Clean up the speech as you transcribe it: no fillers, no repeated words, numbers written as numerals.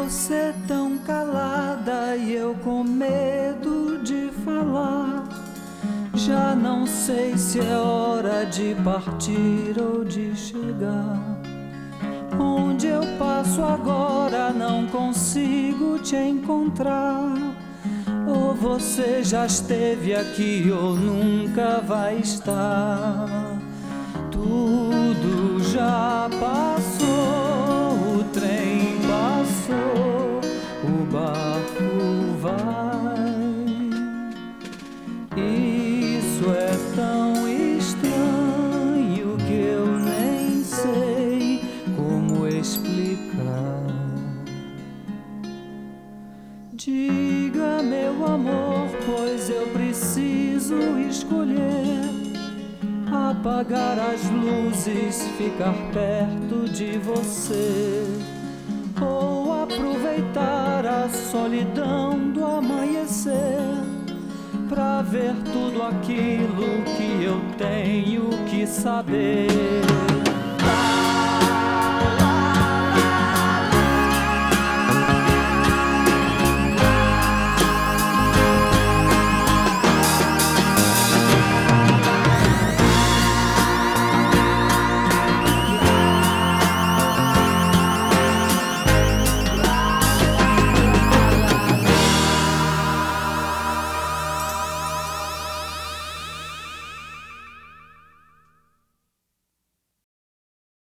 você tão calada e eu com medo de falar. Já não sei se é hora de partir ou de chegar. Onde eu passo agora não consigo te encontrar. Ou você já esteve aqui ou nunca vai estar. Tudo já passou, o trem passou, o barco vai. Isso é tão estranho que eu nem sei como explicar. Diga, meu amor, pois eu preciso escolher: apagar as luzes, ficar perto de você, ou aproveitar a solidão do amanhecer pra ver tudo aquilo que eu tenho que saber.